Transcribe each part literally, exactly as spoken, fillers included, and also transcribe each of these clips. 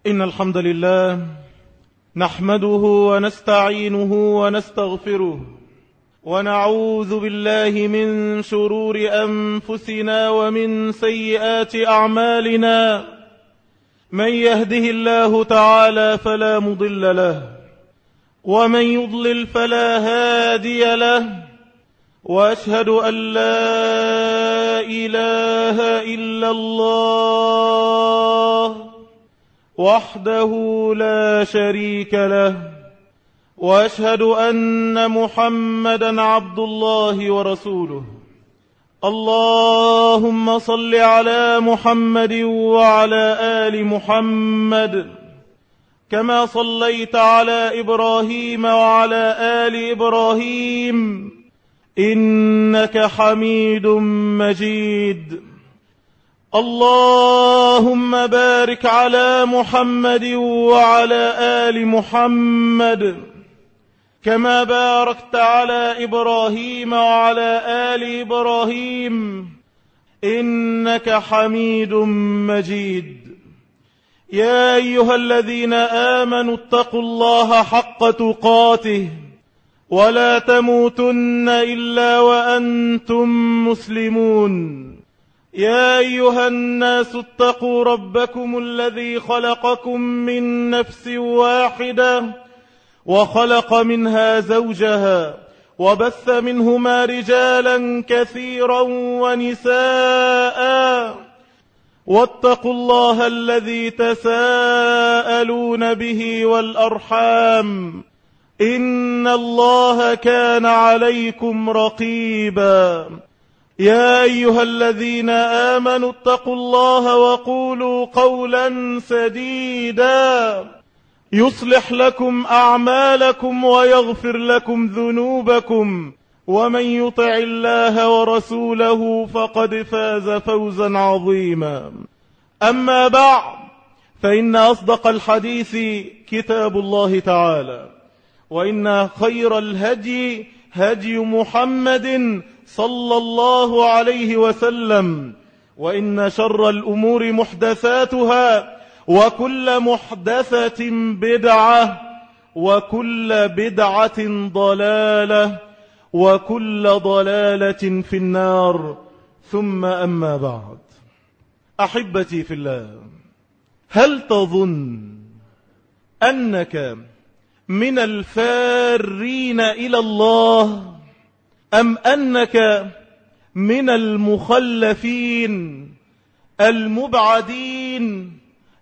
إن الحمد لله نحمده ونستعينه ونستغفره ونعوذ بالله من شرور أنفسنا ومن سيئات أعمالنا. من يهده الله تعالى فلا مضل له ومن يضلل فلا هادي له، وأشهد أن لا إله إلا الله وحده لا شريك له، وأشهد أن محمدا عبد الله ورسوله. اللهم صل على محمد وعلى آل محمد كما صليت على إبراهيم وعلى آل إبراهيم إنك حميد مجيد. اللهم بارك على محمد وعلى آل محمد كما باركت على إبراهيم وعلى آل إبراهيم إنك حميد مجيد. يا أيها الذين آمنوا اتقوا الله حق تقاته ولا تموتن إلا وأنتم مسلمون. يا أيها الناس اتقوا ربكم الذي خلقكم من نفس واحدة وخلق منها زوجها وبث منهما رجالا كثيرا ونساء، واتقوا الله الذي تساءلون به والأرحام إن الله كان عليكم رقيبا. يا أيها الذين آمنوا اتقوا الله وقولوا قولا سديدا يصلح لكم أعمالكم ويغفر لكم ذنوبكم، ومن يطع الله ورسوله فقد فاز فوزا عظيما. أما بعد، فإن أصدق الحديث كتاب الله تعالى، وإن خير الهدي هدي محمد صلى الله عليه وسلم، وإن شر الأمور محدثاتها، وكل محدثة بدعة، وكل بدعة ضلالة، وكل ضلالة في النار. ثم أما بعد، أحبتي في الله، هل تظن أنك من الفارين إلى الله أم أنك من المخلفين المبعدين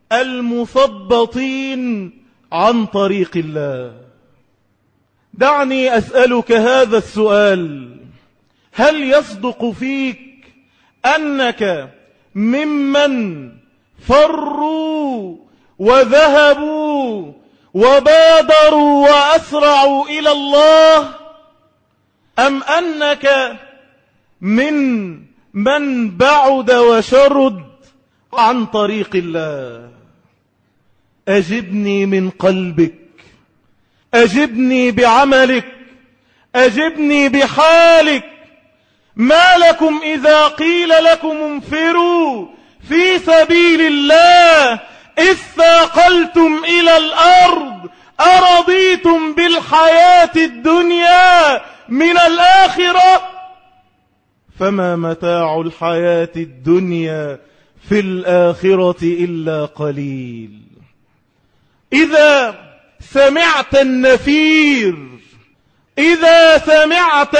المثبطين عن طريق الله؟ دعني أسألك هذا السؤال: هل يصدق فيك أنك ممن فروا وذهبوا وبادروا وأسرعوا إلى الله، أم أنك من من بعد وشرد عن طريق الله؟ أجبني من قلبك، أجبني بعملك، أجبني بحالك. ما لكم إذا قيل لكم انفروا في سبيل الله اثاقلتم إلى الأرض أرضيتم بالحياة الدنيا من الآخرة؟ فما متاع الحياة الدنيا في الآخرة إلا قليل. إذا سمعت النفير، إذا سمعت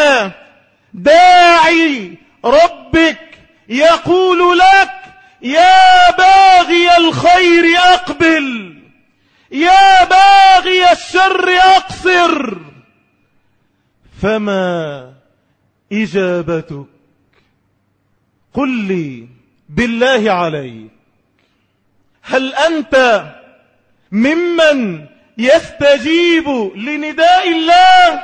داعي ربك يقول لك: يا باغي الخير أقبل، يا باغي الشر أقصر، فما إجابتك؟ قل لي بالله عليك، هل أنت ممن يستجيب لنداء الله،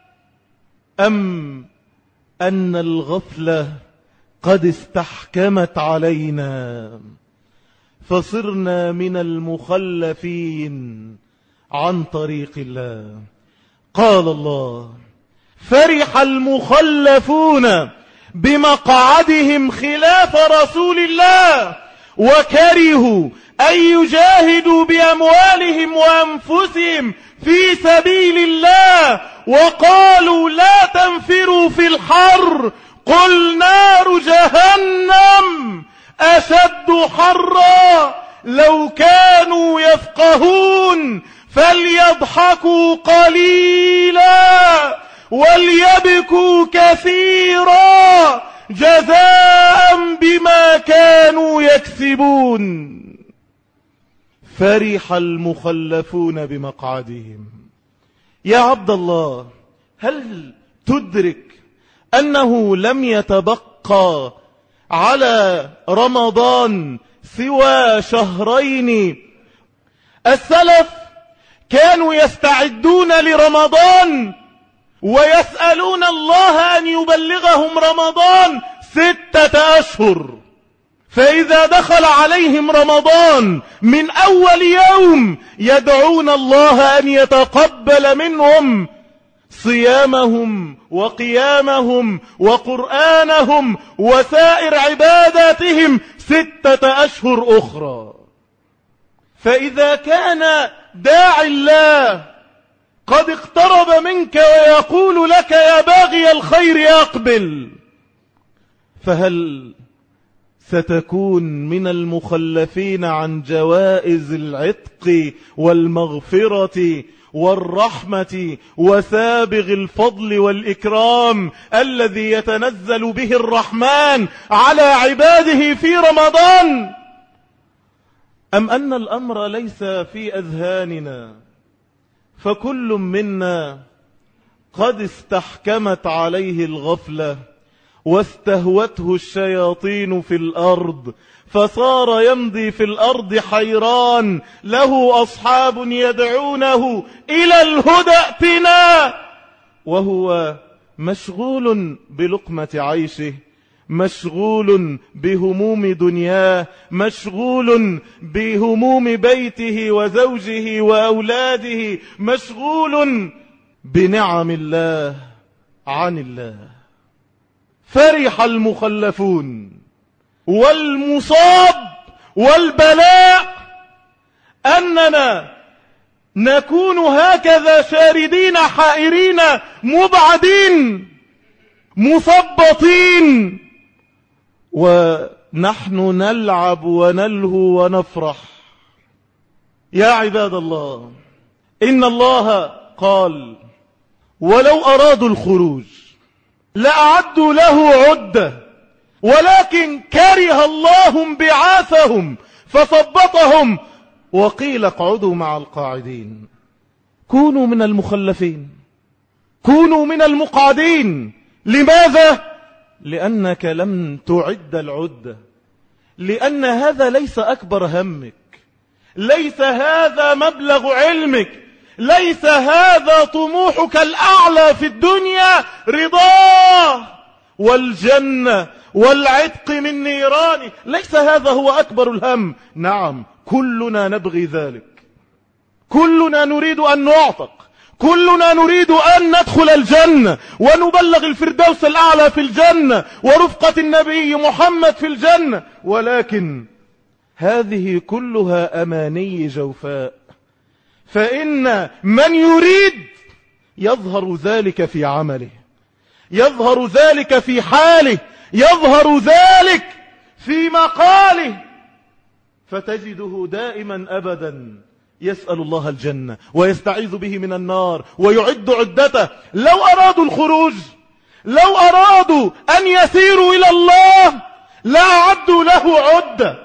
أم أن الغفلة قد استحكمت علينا فصرنا من المخلفين عن طريق الله؟ قال الله: فرح المخلفون بمقعدهم خلاف رسول الله وكرهوا أن يجاهدوا بأموالهم وأنفسهم في سبيل الله وقالوا لا تنفروا في الحر قل نار جهنم أشد حرا لو كانوا يفقهون فليضحكوا قليلا وليبكوا كثيرا جزاء بما كانوا يكسبون. فرح المخلفون بمقعدهم. يا عبد الله، هل تدرك أنه لم يتبقى على رمضان سوى شهرين؟ السلف كانوا يستعدون لرمضان ويسألون الله أن يبلغهم رمضان ستة أشهر، فإذا دخل عليهم رمضان من أول يوم يدعون الله أن يتقبل منهم صيامهم وقيامهم وقرآنهم وسائر عباداتهم ستة أشهر أخرى. فإذا كان داعي الله قد اقترب منك ويقول لك يا باغي الخير أقبل، فهل ستكون من المخلفين عن جوائز العتق والمغفرة والرحمة وسابغ الفضل والإكرام الذي يتنزل به الرحمن على عباده في رمضان؟ أم أن الأمر ليس في أذهاننا، فكل منا قد استحكمت عليه الغفلة واستهوته الشياطين في الأرض فصار يمضي في الأرض حيران، له أصحاب يدعونه إلى الهدى ائتنا، وهو مشغول بلقمة عيشه، مشغول بهموم دنياه، مشغول بهموم بيته وزوجه وأولاده، مشغول بنعم الله عن الله. فرح المخلفون. والمصاب والبلاء أننا نكون هكذا شاردين حائرين مبعدين مثبطين ونحن نلعب ونلهو ونفرح. يا عباد الله، إن الله قال ولو أرادوا الخروج لأعدوا له عدة ولكن كره الله انبعاثهم فثبطهم وقيل اقعدوا مع القاعدين. كونوا من المخلفين، كونوا من المقعدين. لماذا؟ لأنك لم تعد العدة، لأن هذا ليس أكبر همك، ليس هذا مبلغ علمك، ليس هذا طموحك الأعلى في الدنيا، رضاه والجنة والعتق من نيرانه، ليس هذا هو أكبر الهم. نعم كلنا نبغي ذلك، كلنا نريد أن نعتق، كلنا نريد أن ندخل الجنة ونبلغ الفردوس الأعلى في الجنة ورفقة النبي محمد في الجنة، ولكن هذه كلها أماني جوفاء. فإن من يريد يظهر ذلك في عمله، يظهر ذلك في حاله، يظهر ذلك في مقاله، فتجده دائما أبدا يسأل الله الجنة ويستعيذ به من النار ويعد عدته. لو أرادوا الخروج، لو أرادوا أن يسيروا إلى الله لأعدوا له عدة،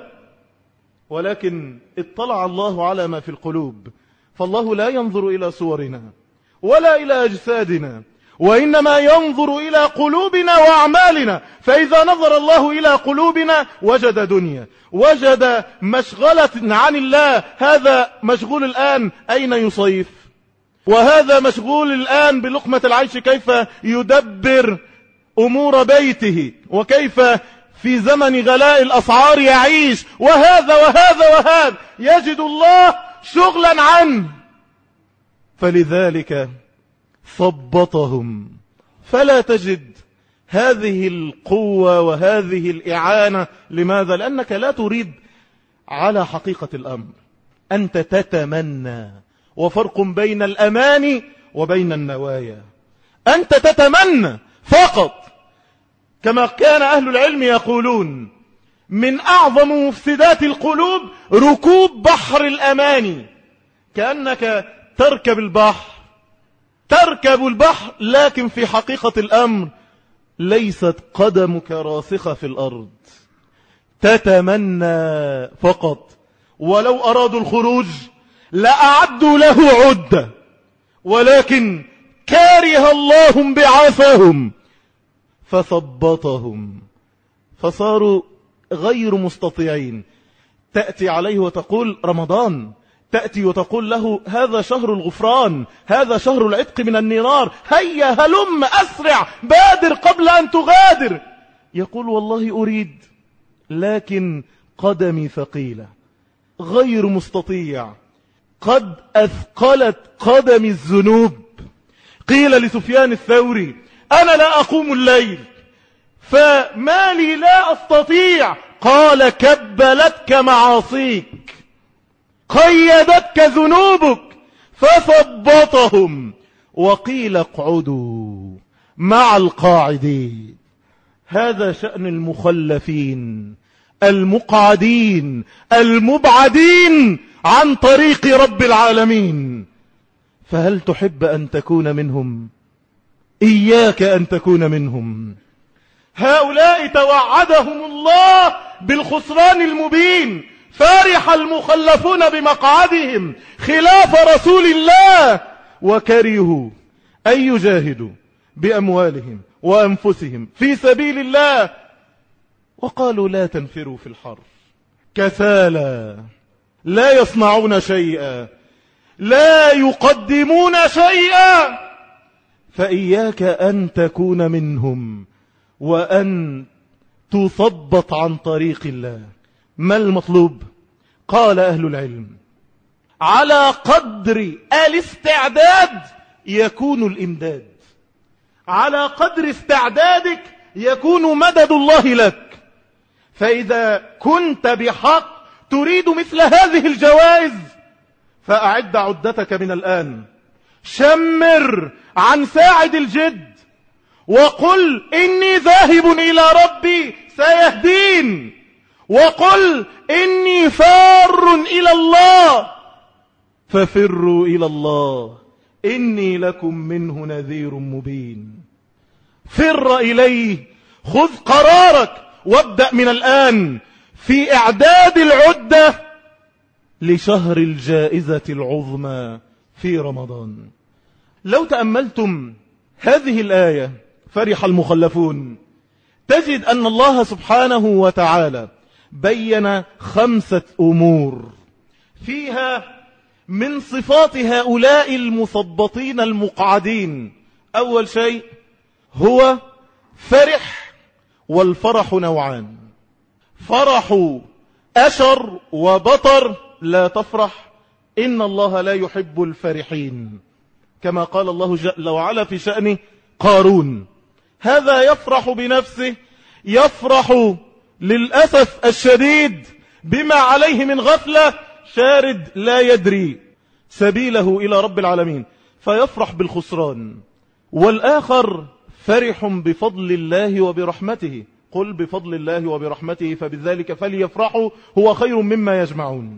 ولكن اطلع الله على ما في القلوب، فالله لا ينظر إلى صورنا ولا إلى أجسادنا، وإنما ينظر إلى قلوبنا وأعمالنا. فإذا نظر الله إلى قلوبنا وجد دنيا، وجد مشغلة عن الله. هذا مشغول الآن أين يصيف، وهذا مشغول الآن بلقمة العيش، كيف يدبر أمور بيته، وكيف في زمن غلاء الأسعار يعيش، وهذا وهذا وهذا، يجد الله شغلا عنه. فلذلك ثبطهم، فلا تجد هذه القوة وهذه الإعانة. لماذا؟ لأنك لا تريد على حقيقة الأمر. أنت تتمنى، وفرق بين الأماني وبين النوايا. أنت تتمنى فقط، كما كان أهل العلم يقولون من أعظم مفسدات القلوب ركوب بحر الأماني، كأنك تركب البحر تركب البحر لكن في حقيقة الأمر ليست قدمك راسخة في الأرض. تتمنى فقط، ولو أرادوا الخروج لأعدوا له عدة، ولكن كاره الله انبعاثهم فثبطهم فصاروا غير مستطيعين. تأتي عليه وتقول رمضان، تأتي وتقول له هذا شهر الغفران، هذا شهر العتق من النار، هيا هلم أسرع بادر قبل أن تغادر. يقول والله أريد، لكن قدمي ثقيلة غير مستطيع، قد أثقلت قدمي الذنوب. قيل لسفيان الثوري أنا لا أقوم الليل فما لي لا أستطيع، قال كبلتك معاصيك، قيدتك ذنوبك، فثبطهم. وقيل اقعدوا مع القاعدين. هذا شأن المخلفين المقعدين المبعدين عن طريق رب العالمين. فهل تحب أن تكون منهم؟ إياك أن تكون منهم. هؤلاء توعدهم الله بالخسران المبين. فرح المخلفون بمقعدهم خلاف رسول الله، وكرهوا أن يجاهدوا بأموالهم وأنفسهم في سبيل الله، وقالوا لا تنفروا في الحر، كسالى لا يصنعون شيئا لا يقدمون شيئا. فإياك أن تكون منهم وأن تثبط عن طريق الله. ما المطلوب؟ قال أهل العلم على قدر الاستعداد يكون الإمداد، على قدر استعدادك يكون مدد الله لك. فإذا كنت بحق تريد مثل هذه الجوائز فأعد عدتك من الآن، شمر عن ساعد الجد وقل إني ذاهب إلى ربي سيهدين، وقل إني فار إلى الله ففروا إلى الله إني لكم منه نذير مبين. فر إليه، خذ قرارك وابدأ من الآن في إعداد العدة لشهر الجائزة العظمى في رمضان. لو تأملتم هذه الآية فرح المخلفون، تجد أن الله سبحانه وتعالى بين خمسة أمور فيها من صفات هؤلاء المثبطين المقعدين. أول شيء هو فرح، والفرح نوعان: فرح أشر وبطر، لا تفرح إن الله لا يحب الفرحين، كما قال الله جل وعلا في شأن قارون. هذا يفرح بنفسه، يفرح للأسف الشديد بما عليه من غفلة، شارد لا يدري سبيله إلى رب العالمين فيفرح بالخسران. والآخر فرح بفضل الله وبرحمته، قل بفضل الله وبرحمته فبذلك فليفرحوا هو خير مما يجمعون.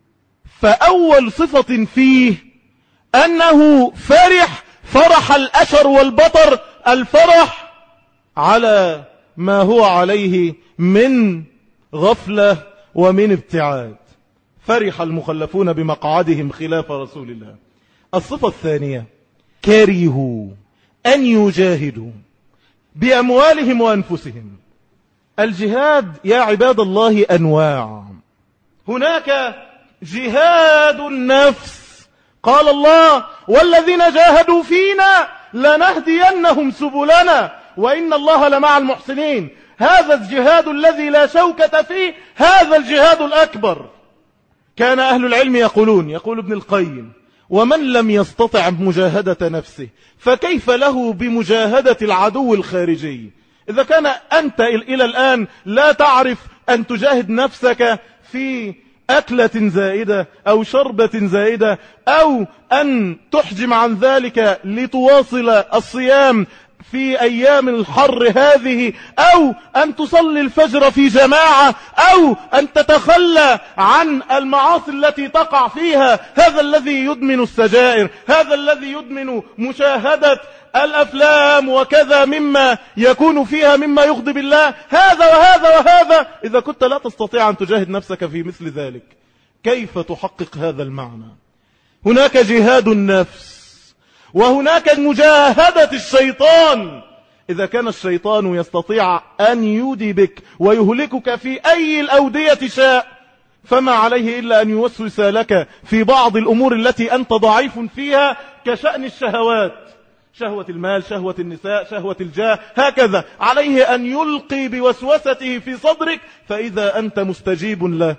فأول صفة فيه أنه فرح فرح الأشر والبطر، الفرح على ما هو عليه من غفلة ومن ابتعاد. فرح المخلفون بمقعدهم خلاف رسول الله. الصفة الثانية كرهوا أن يجاهدوا بأموالهم وأنفسهم. الجهاد يا عباد الله أنواع. هناك جهاد النفس، قال الله والذين جاهدوا فينا لنهدينهم سبلنا وإن الله لمع المحسنين. هذا الجهاد الذي لا شوكة فيه، هذا الجهاد الأكبر. كان أهل العلم يقولون، يقول ابن القيم: ومن لم يستطع مجاهدة نفسه فكيف له بمجاهدة العدو الخارجي؟ إذا كان أنت إلى الآن لا تعرف أن تجاهد نفسك في أكلة زائدة أو شربة زائدة، أو أن تحجم عن ذلك لتواصل الصيام في أيام الحر هذه، أو أن تصلي الفجر في جماعة، أو أن تتخلى عن المعاصي التي تقع فيها. هذا الذي يدمن السجائر، هذا الذي يدمن مشاهدة الأفلام وكذا مما يكون فيها مما يغضب الله، هذا وهذا وهذا. إذا كنت لا تستطيع أن تجاهد نفسك في مثل ذلك، كيف تحقق هذا المعنى؟ هناك جهاد النفس، وهناك مجاهدة الشيطان. إذا كان الشيطان يستطيع أن يودي بك ويهلكك في أي الأودية شاء، فما عليه إلا أن يوسوس لك في بعض الأمور التي أنت ضعيف فيها، كشأن الشهوات، شهوة المال، شهوة النساء، شهوة الجاه، هكذا. عليه أن يلقي بوسوسته في صدرك، فإذا أنت مستجيب له.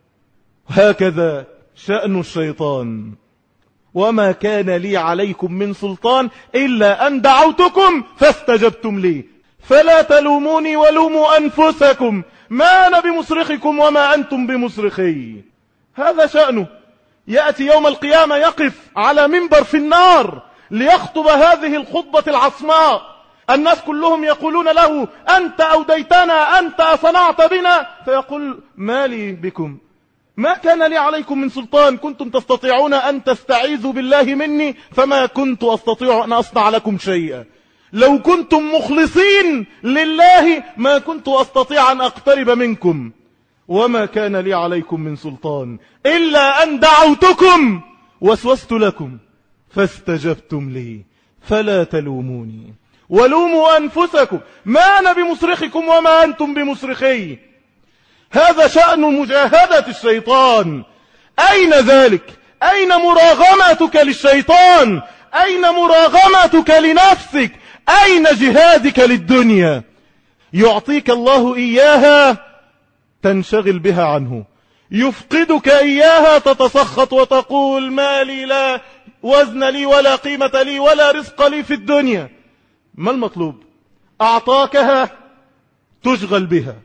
هكذا شأن الشيطان. وما كان لي عليكم من سلطان إلا أن دعوتكم فاستجبتم لي فلا تلوموني ولوموا أنفسكم ما أنا بمصرخكم وما أنتم بمصرخي. هذا شأنه. يأتي يوم القيامة يقف على منبر في النار ليخطب هذه الخطبة العصماء. الناس كلهم يقولون له: أنت أوديتنا، أنت صنعت بنا. فيقول: ما لي بكم، ما كان لي عليكم من سلطان، كنتم تستطيعون أن تستعيذوا بالله مني فما كنت أستطيع أن أصنع لكم شيئا. لو كنتم مخلصين لله ما كنت أستطيع أن أقترب منكم، وما كان لي عليكم من سلطان إلا أن دعوتكم وسوست لكم فاستجبتم لي فلا تلوموني ولوموا أنفسكم ما أنا بمصرخكم وما أنتم بمصرخي. هذا شأن مجاهدة الشيطان. أين ذلك؟ أين مراغمتك للشيطان؟ أين مراغمتك لنفسك؟ أين جهادك للدنيا؟ يعطيك الله إياها تنشغل بها عنه، يفقدك إياها تتسخط وتقول: ما لي لا وزن لي ولا قيمة لي ولا رزق لي في الدنيا. ما المطلوب؟ أعطاكها تشغل بها،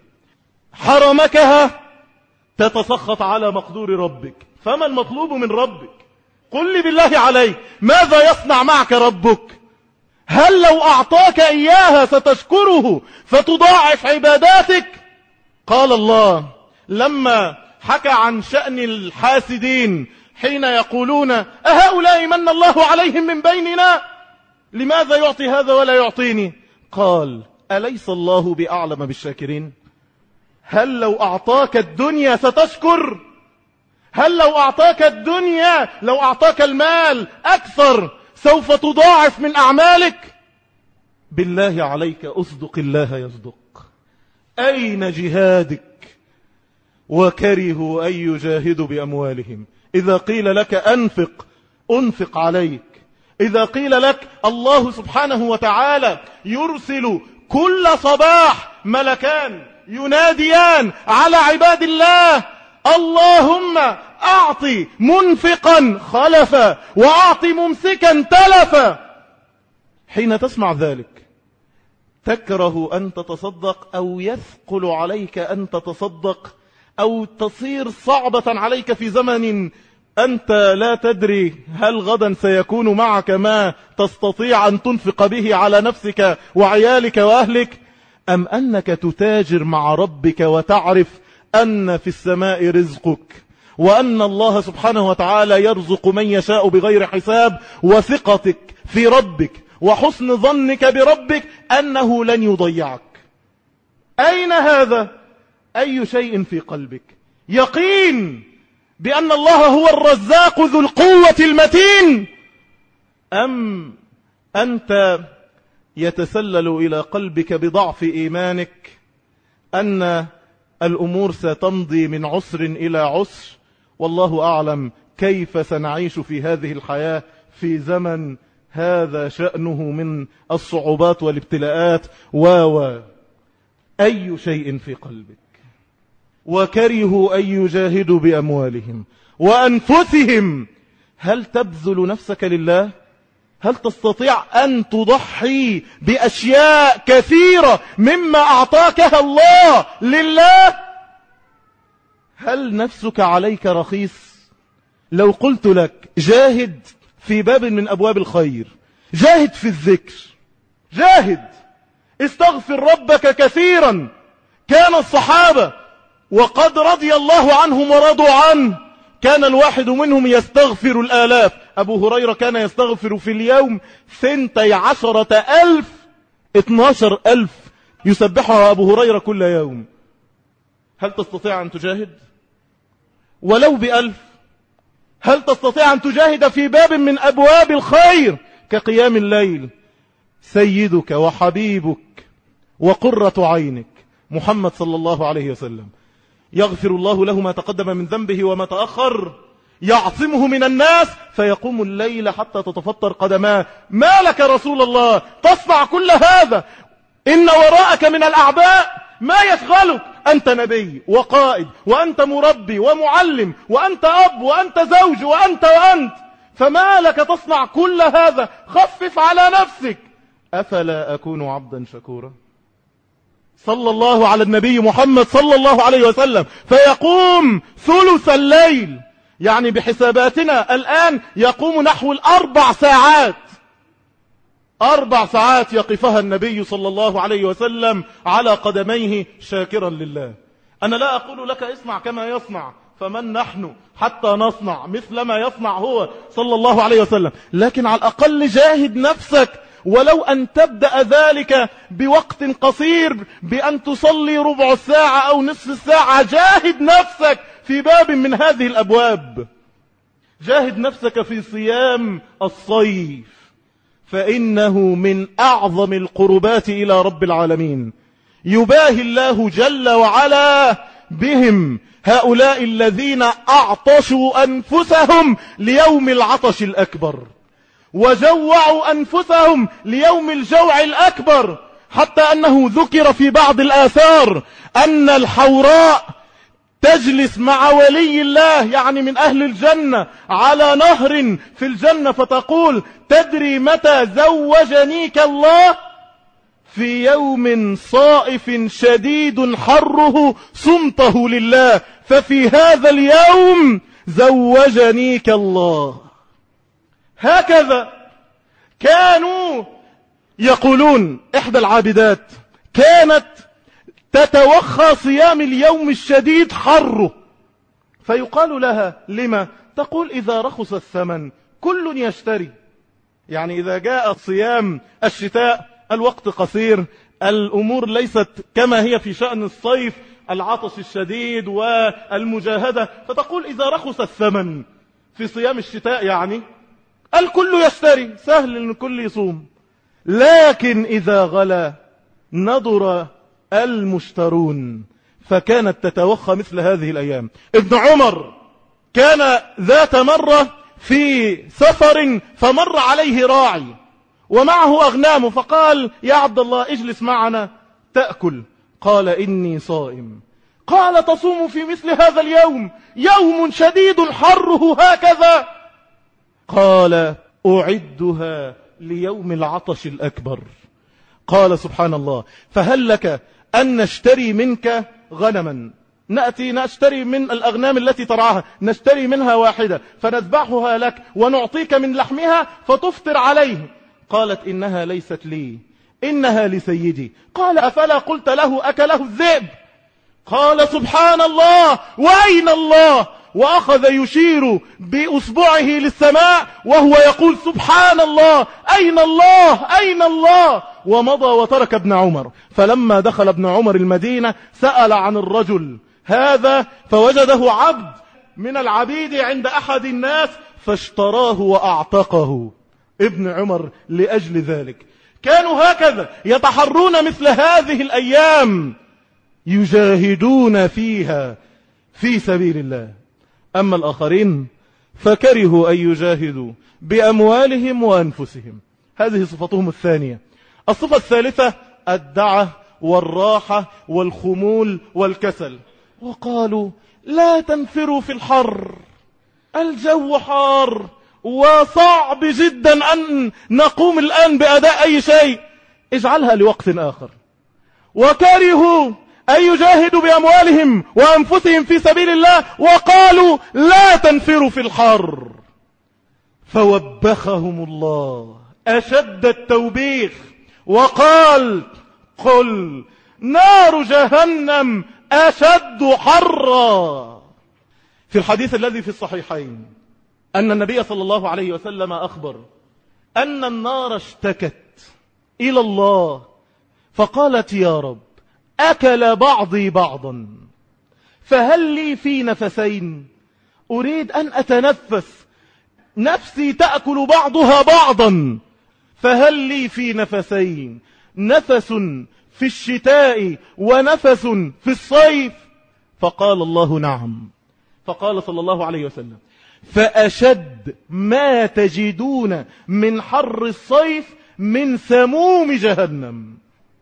حرمكها تتسخط على مقدور ربك. فما المطلوب من ربك؟ قل لي بالله عليك، ماذا يصنع معك ربك؟ هل لو أعطاك إياها ستشكره فتضاعف عباداتك؟ قال الله لما حكى عن شأن الحاسدين حين يقولون: أهؤلاء من الله عليهم من بيننا، لماذا يعطي هذا ولا يعطيني؟ قال: أليس الله بأعلم بالشاكرين؟ هل لو أعطاك الدنيا ستشكر؟ هل لو أعطاك الدنيا، لو أعطاك المال أكثر، سوف تضاعف من أعمالك؟ بالله عليك أصدق الله يصدق. أين جهادك؟ وكرهوا أن يجاهدوا بأموالهم. إذا قيل لك أنفق أنفق عليك. إذا قيل لك الله سبحانه وتعالى يرسل كل صباح ملكان يناديان على عباد الله: اللهم أعطي منفقا خلفا وأعطي ممسكا تلفا. حين تسمع ذلك تكره أن تتصدق، أو يثقل عليك أن تتصدق، أو تصير صعبة عليك في زمن أنت لا تدري هل غدا سيكون معك ما تستطيع أن تنفق به على نفسك وعيالك وأهلك، أم أنك تتاجر مع ربك وتعرف أن في السماء رزقك، وأن الله سبحانه وتعالى يرزق من يشاء بغير حساب، وثقتك في ربك وحسن ظنك بربك أنه لن يضيعك. أين هذا؟ أي شيء في قلبك؟ يقين بأن الله هو الرزاق ذو القوة المتين، أم أنت يتسلل إلى قلبك بضعف إيمانك أن الأمور ستمضي من عسر إلى عسر؟ والله أعلم كيف سنعيش في هذه الحياة في زمن هذا شأنه من الصعوبات والابتلاءات. و أي شيء في قلبك؟ وكرهوا أن يجاهدوا بأموالهم وأنفسهم. هل تبذل نفسك لله؟ هل تستطيع أن تضحي بأشياء كثيرة مما أعطاكها الله لله؟ هل نفسك عليك رخيص؟ لو قلت لك جاهد في باب من أبواب الخير، جاهد في الذكر، جاهد استغفر ربك كثيرا. كان الصحابة وقد رضي الله عنهم ورضوا عنه، كان الواحد منهم يستغفر الآلاف. أبو هريرة كان يستغفر في اليوم ثنتي عشرة ألف، اتناشر ألف يسبحها أبو هريرة كل يوم. هل تستطيع أن تجاهد ولو بألف؟ هل تستطيع أن تجاهد في باب من أبواب الخير كقيام الليل؟ سيدك وحبيبك وقرة عينك محمد صلى الله عليه وسلم يغفر الله له ما تقدم من ذنبه وما تأخر، يعصمه من الناس، فيقوم الليل حتى تتفطر قدماه. ما لك رسول الله تصنع كل هذا؟ إن وراءك من الأعباء ما يشغلك. أنت نبي وقائد، وأنت مربي ومعلم، وأنت أب، وأنت زوج، وأنت وأنت، فما لك تصنع كل هذا؟ خفف على نفسك. أفلا أكون عبدا شكورا؟ صلى الله على النبي محمد صلى الله عليه وسلم، فيقوم ثلث الليل، يعني بحساباتنا الآن يقوم نحو الأربع ساعات. أربع ساعات يقفها النبي صلى الله عليه وسلم على قدميه شاكرا لله. أنا لا أقول لك اصنع كما يصنع، فمن نحن حتى نصنع مثل ما يصنع هو صلى الله عليه وسلم، لكن على الأقل جاهد نفسك، ولو أن تبدأ ذلك بوقت قصير، بأن تصلي ربع الساعة أو نصف الساعة. جاهد نفسك في باب من هذه الأبواب. جاهد نفسك في صيام الصيف، فإنه من أعظم القربات إلى رب العالمين. يباهي الله جل وعلا بهم هؤلاء الذين أعطشوا أنفسهم ليوم العطش الأكبر، وجوعوا أنفسهم ليوم الجوع الأكبر، حتى أنه ذكر في بعض الآثار أن الحوراء تجلس مع ولي الله، يعني من أهل الجنة، على نهر في الجنة، فتقول: تدري متى زوجنيك الله؟ في يوم صائف شديد حره صمته لله، ففي هذا اليوم زوجنيك الله. هكذا كانوا يقولون. إحدى العابدات كانت تتوخى صيام اليوم الشديد حره، فيقال لها: لما؟ تقول: إذا رخص الثمن كل يشتري. يعني إذا جاء صيام الشتاء الوقت قصير، الأمور ليست كما هي في شأن الصيف، العطش الشديد والمجاهدة، فتقول: إذا رخص الثمن في صيام الشتاء يعني الكل يشتري، سهل أن الكل يصوم. لكن إذا غلا نضر المشترون، فكانت تتوخى مثل هذه الأيام. ابن عمر كان ذات مرة في سفر، فمر عليه راعي ومعه أغنام، فقال: يا عبد الله اجلس معنا تأكل. قال: إني صائم. قال: تصوم في مثل هذا اليوم، يوم شديد حره هكذا؟ قال: أعدها ليوم العطش الأكبر. قال: سبحان الله، فهل لك أن نشتري منك غنما، نأتي نشتري من الأغنام التي ترعاها، نشتري منها واحدة فنذبحها لك ونعطيك من لحمها فتفطر عليه؟ قالت: إنها ليست لي، إنها لسيدي. قال: أفلا قلت له أكله الذئب؟ قال: سبحان الله، وأين الله؟ وأخذ يشير بأصبعه للسماء وهو يقول: سبحان الله، أين الله، أين الله؟ ومضى وترك ابن عمر. فلما دخل ابن عمر المدينة سأل عن الرجل هذا، فوجده عبد من العبيد عند أحد الناس، فاشتراه وأعتقه ابن عمر لأجل ذلك. كانوا هكذا يتحرون مثل هذه الأيام، يجاهدون فيها في سبيل الله. أما الآخرين فكرهوا أن يجاهدوا بأموالهم وأنفسهم. هذه صفتهم الثانية. الصفة الثالثة: الدعة والراحة والخمول والكسل. وقالوا: لا تنفروا في الحر، الجو حار وصعب جدا أن نقوم الآن بأداء أي شيء، اجعلها لوقت آخر. وكرهوا أن يجاهدوا بأموالهم وأنفسهم في سبيل الله، وقالوا لا تنفروا في الحر، فوبخهم الله أشد التوبيخ وقال قل نار جهنم أشد حرا. في الحديث الذي في الصحيحين أن النبي صلى الله عليه وسلم أخبر أن النار اشتكت إلى الله فقالت يا رب أكل بعضي بعضا، فهل لي في نفسين؟ أريد أن أتنفس، نفسي تأكل بعضها بعضا، فهل لي في نفسين، نفس في الشتاء ونفس في الصيف؟ فقال الله نعم. فقال صلى الله عليه وسلم فأشد ما تجدون من حر الصيف من سموم جهنم،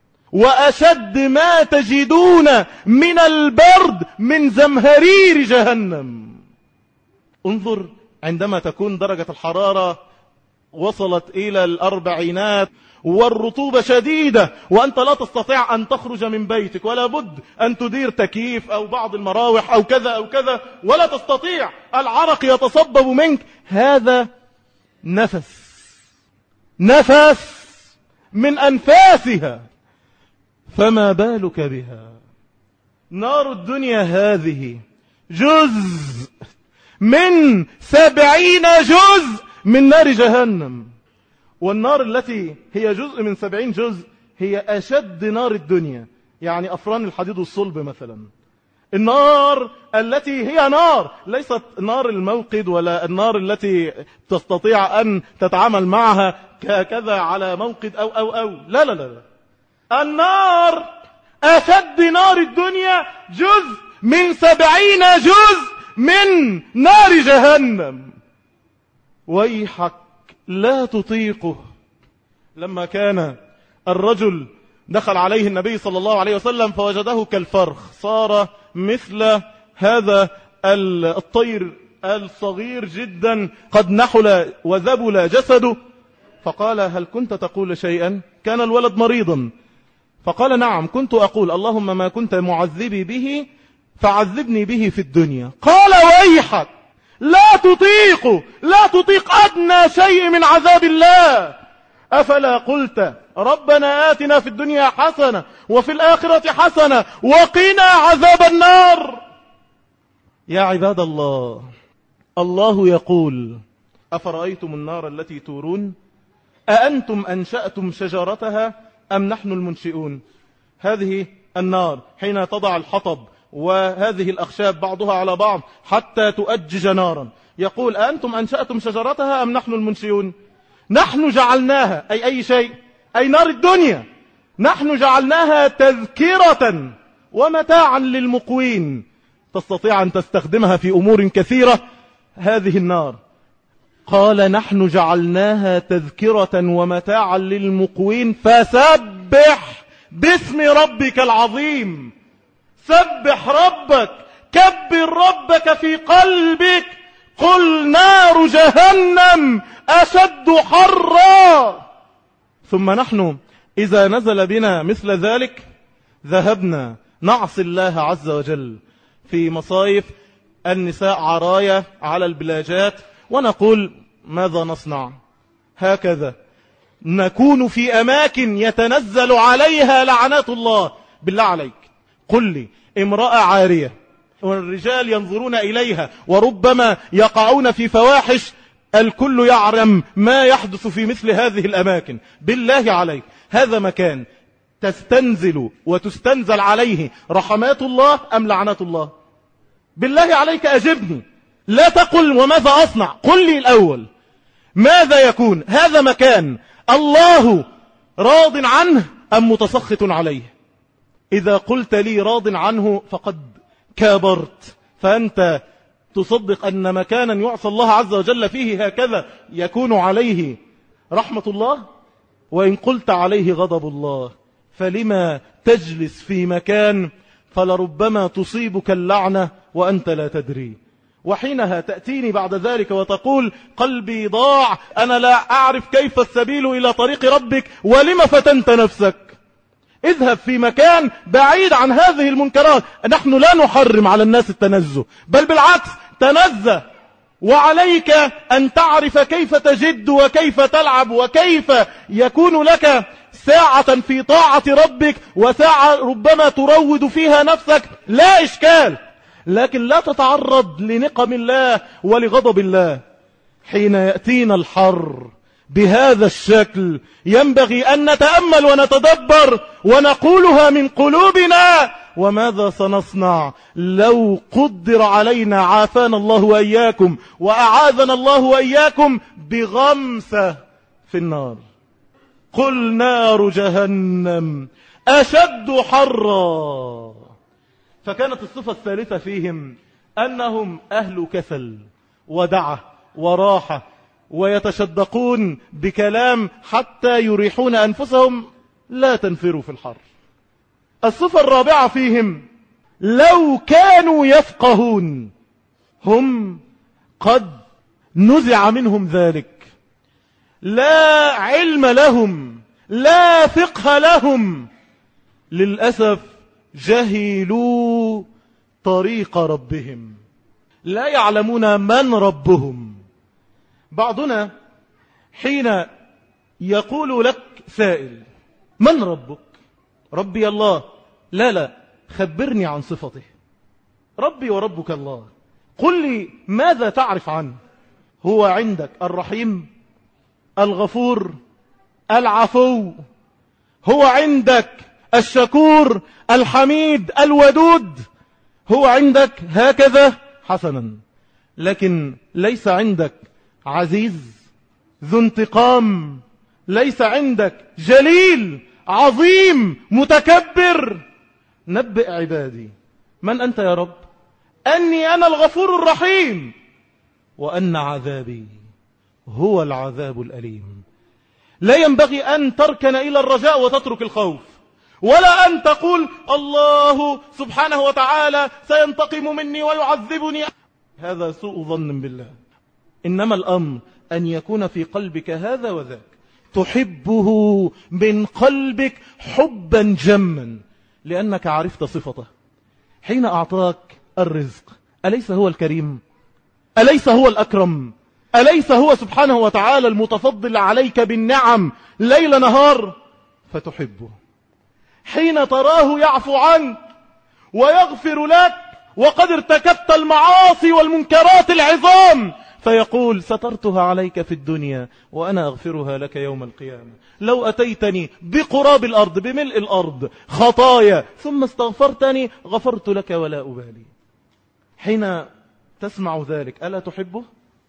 وأشد ما تجدون من البرد من زمهرير جهنم. انظر عندما تكون درجة الحرارة وصلت إلى الأربعينات والرطوبة شديدة وأنت لا تستطيع أن تخرج من بيتك، ولا بد أن تدير تكييف أو بعض المراوح أو كذا أو كذا، ولا تستطيع، العرق يتصبب منك، هذا نفس نفس من أنفاسها، فما بالك بها؟ نار الدنيا هذه جزء من سبعين جزء من نار جهنم، والنار التي هي جزء من سبعين جزء هي أشد نار الدنيا، يعني أفران الحديد والصلب مثلا. النار التي هي نار، ليست نار الموقد ولا النار التي تستطيع أن تتعامل معها كذا على موقد أو أو أو لا لا لا، النار أشد نار الدنيا جزء من سبعين جزء من نار جهنم. ويحك لا تطيقه. لما كان الرجل دخل عليه النبي صلى الله عليه وسلم فوجده كالفرخ، صار مثل هذا الطير الصغير جدا قد نحل وذبل جسده، فقال هل كنت تقول شيئا؟ كان الولد مريضا، فقال نعم كنت أقول اللهم ما كنت معذبي به فعذبني به في الدنيا. قال ويحك لا تطيق لا تطيق أدنى شيء من عذاب الله، أفلا قلت ربنا آتنا في الدنيا حسنة وفي الآخرة حسنة وقنا عذاب النار. يا عباد الله، الله يقول أفرأيتم النار التي تورون أأنتم أنشأتم شجرتها أم نحن المنشئون؟ هذه النار حين تضع الحطب وهذه الأخشاب بعضها على بعض حتى تؤجج نارا، يقول أأنتم أنشأتم شجرتها أم نحن المنشئون؟ نحن جعلناها، أي أي شيء، أي نار الدنيا، نحن جعلناها تذكرة ومتاعا للمقوين، تستطيع أن تستخدمها في أمور كثيرة. هذه النار قال نحن جعلناها تذكرة ومتاعا للمقوين فسبح باسم ربك العظيم. سبح ربك، كبر ربك في قلبك، قل نار جهنم أشد حرا. ثم نحن إذا نزل بنا مثل ذلك ذهبنا نعصي الله عز وجل في مصايف النساء عرايا على البلاجات، ونقول ماذا نصنع؟ هكذا نكون في أماكن يتنزل عليها لعنات الله. بالله عليك قل لي امرأة عارية والرجال ينظرون إليها وربما يقعون في فواحش، الكل يعلم ما يحدث في مثل هذه الأماكن. بالله عليك هذا مكان تستنزل وتستنزل عليه رحمات الله أم لعنات الله؟ بالله عليك أجبني، لا تقل وماذا أصنع، قل لي الأول ماذا يكون هذا مكان الله راض عنه أم متسخط عليه؟ إذا قلت لي راض عنه فقد كابرت، فأنت تصدق أن مكانا يعصى الله عز وجل فيه هكذا يكون عليه رحمة الله. وإن قلت عليه غضب الله فلما تجلس في مكان فلربما تصيبك اللعنة وأنت لا تدري، وحينها تأتيني بعد ذلك وتقول قلبي ضاع، أنا لا أعرف كيف السبيل إلى طريق ربك، ولما فتنت نفسك؟ اذهب في مكان بعيد عن هذه المنكرات. نحن لا نحرم على الناس التنزه، بل بالعكس تنزه، وعليك أن تعرف كيف تجد وكيف تلعب وكيف يكون لك ساعة في طاعة ربك وساعة ربما تروض فيها نفسك، لا إشكال، لكن لا تتعرض لنقم الله ولغضب الله. حين يأتينا الحر بهذا الشكل ينبغي أن نتأمل ونتدبر ونقولها من قلوبنا: وماذا سنصنع لو قدر علينا، عافانا الله وإياكم وأعاذنا الله وإياكم، بغمسة في النار؟ قل نار جهنم أشد حرا. فكانت الصفة الثالثة فيهم أنهم أهل كسل ودعة وراحة، ويتشدقون بكلام حتى يريحون أنفسهم، لا تنفروا في الحر. الصفة الرابعة فيهم: لو كانوا يفقهون، هم قد نزع منهم ذلك، لا علم لهم، لا فقه لهم، للأسف جهلوا طريق ربهم، لا يعلمون من ربهم. بعضنا حين يقول لك سائل: من ربك؟ ربي الله. لا لا، خبرني عن صفته. ربي وربك الله. قل لي ماذا تعرف عنه؟ هو عندك الرحيم، الغفور، العفو؟ هو عندك الشكور، الحميد، الودود؟ هو عندك هكذا؟ حسنا، لكن ليس عندك عزيز ذو انتقام، ليس عندك جليل عظيم متكبر. نبئ عبادي من أنت يا رب؟ أني أنا الغفور الرحيم، وأن عذابي هو العذاب الأليم. لا ينبغي أن تركن إلى الرجاء وتترك الخوف، ولا أن تقول الله سبحانه وتعالى سينتقم مني ويعذبني، هذا سوء ظن بالله. إنما الأمر أن يكون في قلبك هذا وذاك، تحبه من قلبك حبا جما، لأنك عرفت صفته. حين أعطاك الرزق، أليس هو الكريم؟ أليس هو الأكرم؟ أليس هو سبحانه وتعالى المتفضل عليك بالنعم ليل نهار؟ فتحبه. حين تراه يعفو عنك ويغفر لك وقد ارتكبت المعاصي والمنكرات العظام، فيقول: سترتها عليك في الدنيا وأنا أغفرها لك يوم القيامة. لو أتيتني بقراب الأرض، بملء الأرض خطايا، ثم استغفرتني غفرت لك ولا أبالي. حين تسمع ذلك ألا تحبه؟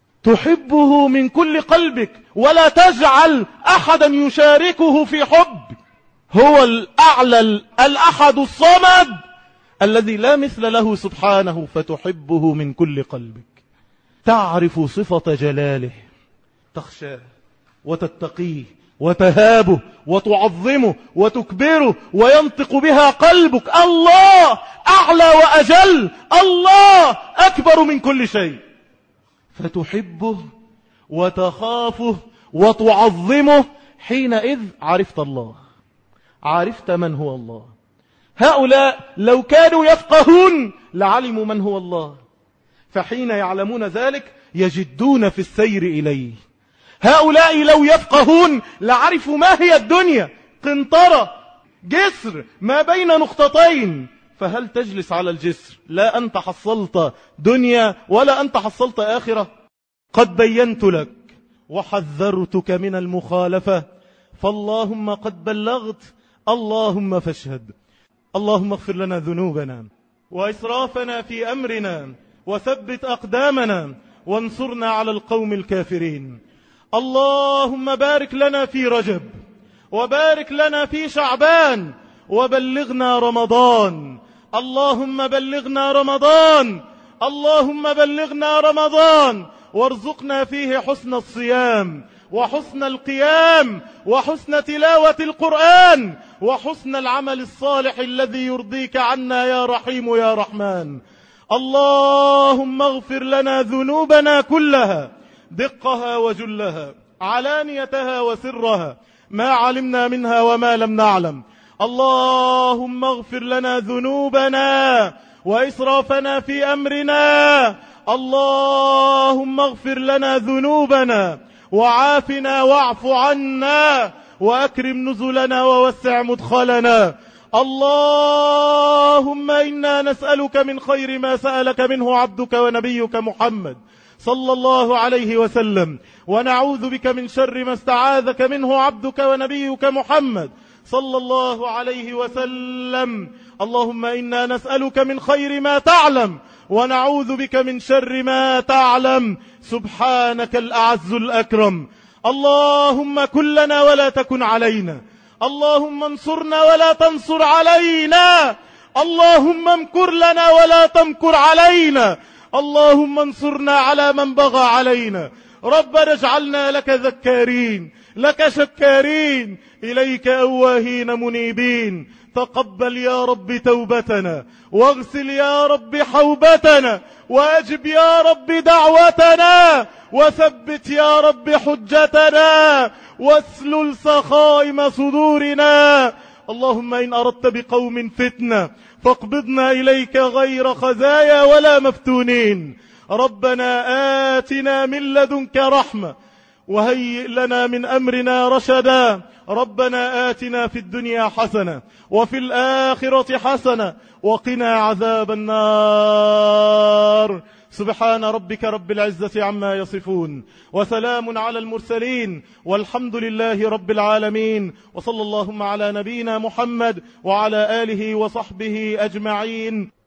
تحبه من كل قلبك، ولا تجعل أحدا يشاركه في حب. هو الأعلى الأحد الصمد الذي لا مثل له سبحانه، فتحبه من كل قلبك. تعرف صفة جلاله، تخشاه وتتقيه وتهابه وتعظمه وتكبره، وينطق بها قلبك: الله أعلى وأجل، الله أكبر من كل شيء. فتحبه وتخافه وتعظمه. حينئذ عرفت الله، عرفت من هو الله. هؤلاء لو كانوا يفقهون لعلموا من هو الله، فحين يعلمون ذلك يجدون في السير إليه. هؤلاء لو يفقهون لعرفوا ما هي الدنيا، قنطرة، جسر ما بين نقطتين، فهل تجلس على الجسر؟ لا أنت حصلت دنيا ولا أنت حصلت آخرة. قد بينت لك وحذرتك من المخالفة، فاللهم قد بلغت، اللهم فاشهد. اللهم اغفر لنا ذنوبنا وإسرافنا في أمرنا، وثبت أقدامنا، وانصرنا على القوم الكافرين. اللهم بارك لنا في رجب، وبارك لنا في شعبان، وبلغنا رمضان. اللهم بلغنا رمضان، اللهم بلغنا رمضان، وارزقنا فيه حسن الصيام وحسن القيام وحسن تلاوة القرآن وحسن العمل الصالح الذي يرضيك عنا يا رحيم يا رحمن. اللهم اغفر لنا ذنوبنا كلها، دقها وجلها، علانيتها وسرها، ما علمنا منها وما لم نعلم. اللهم اغفر لنا ذنوبنا وإسرافنا في أمرنا. اللهم اغفر لنا ذنوبنا وعافنا واعف عنا وأكرم نزلنا ووسع مدخلنا. اللهم إنا نسألك من خير ما سألك منه عبدك ونبيك محمد صلى الله عليه وسلم، ونعوذ بك من شر ما استعاذك منه عبدك ونبيك محمد صلى الله عليه وسلم. اللهم إنا نسألك من خير ما تعلم ونعوذ بك من شر ما تعلم، سبحانك الأعز الأكرم. اللهم كن لنا ولا تكن علينا، اللهم انصرنا ولا تنصر علينا، اللهم امكر لنا ولا تمكر علينا، اللهم انصرنا على من بغى علينا. ربنا اجعلنا لك ذكارين، لك شكارين، إليك أواهين منيبين. تقبل يا رب توبتنا، واغسل يا رب حوبتنا، واجب يا رب دعوتنا، وثبت يا رب حجتنا، واسلل سخائم صدورنا. اللهم إن أردت بقوم فتنة فاقبضنا إليك غير خزايا ولا مفتونين. ربنا آتنا من لدنك رحمة وهيئ لنا من أمرنا رشدا. ربنا آتنا في الدنيا حسنة وفي الآخرة حسنة وقنا عذاب النار. سبحان ربك رب العزة عما يصفون، وسلام على المرسلين، والحمد لله رب العالمين. وصلى اللهم على نبينا محمد وعلى آله وصحبه أجمعين.